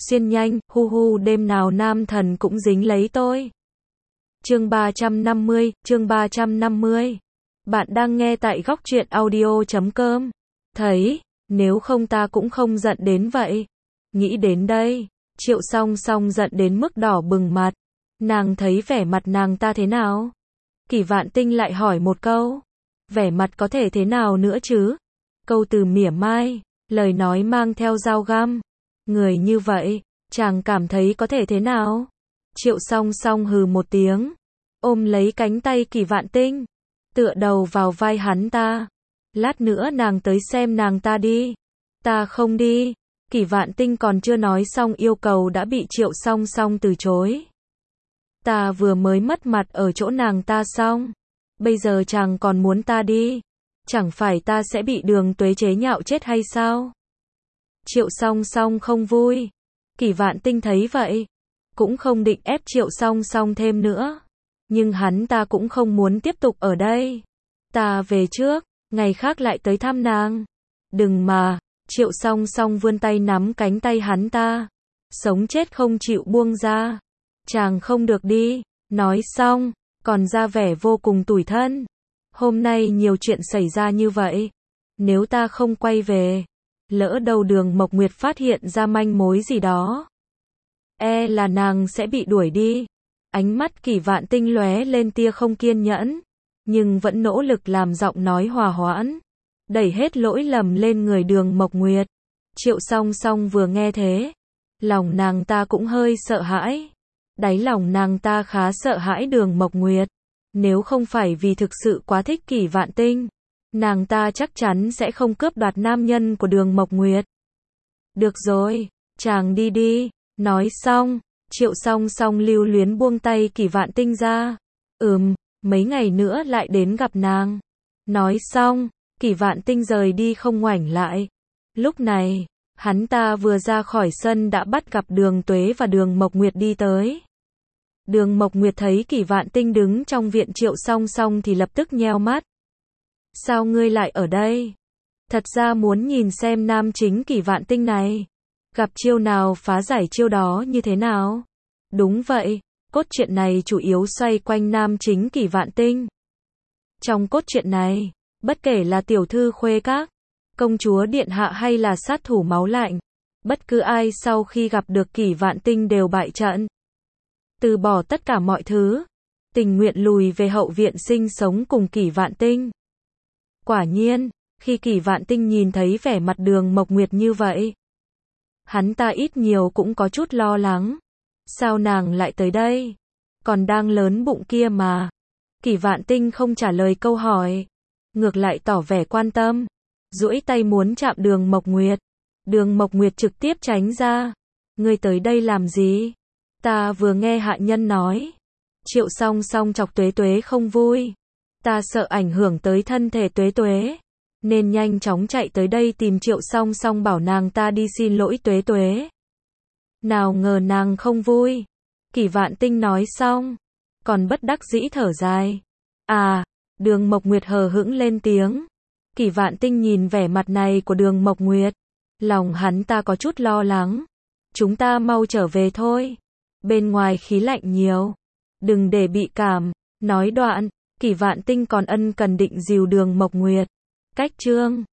xuyên nhanh, hu hu đêm nào nam thần cũng dính lấy tôi. Chương 350. Bạn đang nghe tại góc truyện audio.com. Thấy, nếu không ta cũng không giận đến vậy. Nghĩ đến đây, Triệu Song Song giận đến mức đỏ bừng mặt. Nàng thấy vẻ mặt nàng ta thế nào? Kỷ Vạn Tinh lại hỏi một câu. Vẻ mặt có thể thế nào nữa chứ? Câu từ mỉa mai, lời nói mang theo dao găm. Người như vậy, chàng cảm thấy có thể thế nào? Triệu Song Song hừ một tiếng, ôm lấy cánh tay Kỷ Vạn Tinh, tựa đầu vào vai hắn ta. Lát nữa nàng tới xem nàng ta đi. Ta không đi. Kỷ Vạn Tinh còn chưa nói xong yêu cầu đã bị Triệu Song Song từ chối. Ta vừa mới mất mặt ở chỗ nàng ta xong, bây giờ chàng còn muốn ta đi, chẳng phải ta sẽ bị Đường Tuế chế nhạo chết hay sao? Triệu Song Song không vui. Kỷ Vạn Tinh thấy vậy, cũng không định ép Triệu Song Song thêm nữa, nhưng hắn ta cũng không muốn tiếp tục ở đây. Ta về trước, ngày khác lại tới thăm nàng. Đừng mà. Triệu Song Song vươn tay nắm cánh tay hắn ta, sống chết không chịu buông ra. Chàng không được đi. Nói xong, còn ra vẻ vô cùng tủi thân. Hôm nay nhiều chuyện xảy ra như vậy, nếu ta không quay về, lỡ đâu Đường Mộc Nguyệt phát hiện ra manh mối gì đó, e là nàng sẽ bị đuổi đi. Ánh mắt Kỷ Vạn Tinh lóe lên tia không kiên nhẫn, nhưng vẫn nỗ lực làm giọng nói hòa hoãn, đẩy hết lỗi lầm lên người Đường Mộc Nguyệt. Triệu Song Song vừa nghe thế, lòng nàng ta cũng hơi sợ hãi. Đáy lòng nàng ta khá sợ hãi Đường Mộc Nguyệt. Nếu không phải vì thực sự quá thích Kỷ Vạn Tinh, nàng ta chắc chắn sẽ không cướp đoạt nam nhân của Đường Mộc Nguyệt. Được rồi, chàng đi đi. Nói xong, Triệu Song Song lưu luyến buông tay Kỷ Vạn Tinh ra. Mấy ngày nữa lại đến gặp nàng. Nói xong, Kỷ Vạn Tinh rời đi không ngoảnh lại. Lúc này, hắn ta vừa ra khỏi sân đã bắt gặp Đường Tuế và Đường Mộc Nguyệt đi tới. Đường Mộc Nguyệt thấy Kỷ Vạn Tinh đứng trong viện Triệu Song Song thì lập tức nheo mắt. Sao ngươi lại ở đây? Thật ra muốn nhìn xem nam chính Kỷ Vạn Tinh này, gặp chiêu nào phá giải chiêu đó như thế nào. Đúng vậy, cốt truyện này chủ yếu xoay quanh nam chính Kỷ Vạn Tinh. Trong cốt truyện này, bất kể là tiểu thư khuê các, công chúa điện hạ hay là sát thủ máu lạnh, bất cứ ai sau khi gặp được Kỷ Vạn Tinh đều bại trận, từ bỏ tất cả mọi thứ, tình nguyện lùi về hậu viện sinh sống cùng Kỷ Vạn Tinh. Quả nhiên, khi Kỷ Vạn Tinh nhìn thấy vẻ mặt Đường Mộc Nguyệt như vậy, hắn ta ít nhiều cũng có chút lo lắng. Sao nàng lại tới đây? Còn đang lớn bụng kia mà. Kỷ Vạn Tinh không trả lời câu hỏi, ngược lại tỏ vẻ quan tâm, duỗi tay muốn chạm Đường Mộc Nguyệt. Đường Mộc Nguyệt trực tiếp tránh ra. Ngươi tới đây làm gì? Ta vừa nghe hạ nhân nói. Triệu Song Song chọc Tuế Tuế không vui. Ta sợ ảnh hưởng tới thân thể Tuế Tuế, nên nhanh chóng chạy tới đây tìm Triệu Song Song bảo nàng ta đi xin lỗi Tuế Tuế. Nào ngờ nàng không vui. Kỷ Vạn Tinh nói xong, còn bất đắc dĩ thở dài. Đường Mộc Nguyệt hờ hững lên tiếng. Kỷ Vạn Tinh nhìn vẻ mặt này của Đường Mộc Nguyệt, lòng hắn ta có chút lo lắng. Chúng ta mau trở về thôi. Bên ngoài khí lạnh nhiều, đừng để bị cảm. Nói đoạn, Kỷ Vạn Tinh còn ân cần định dìu Đường Mộc Nguyệt cách chương.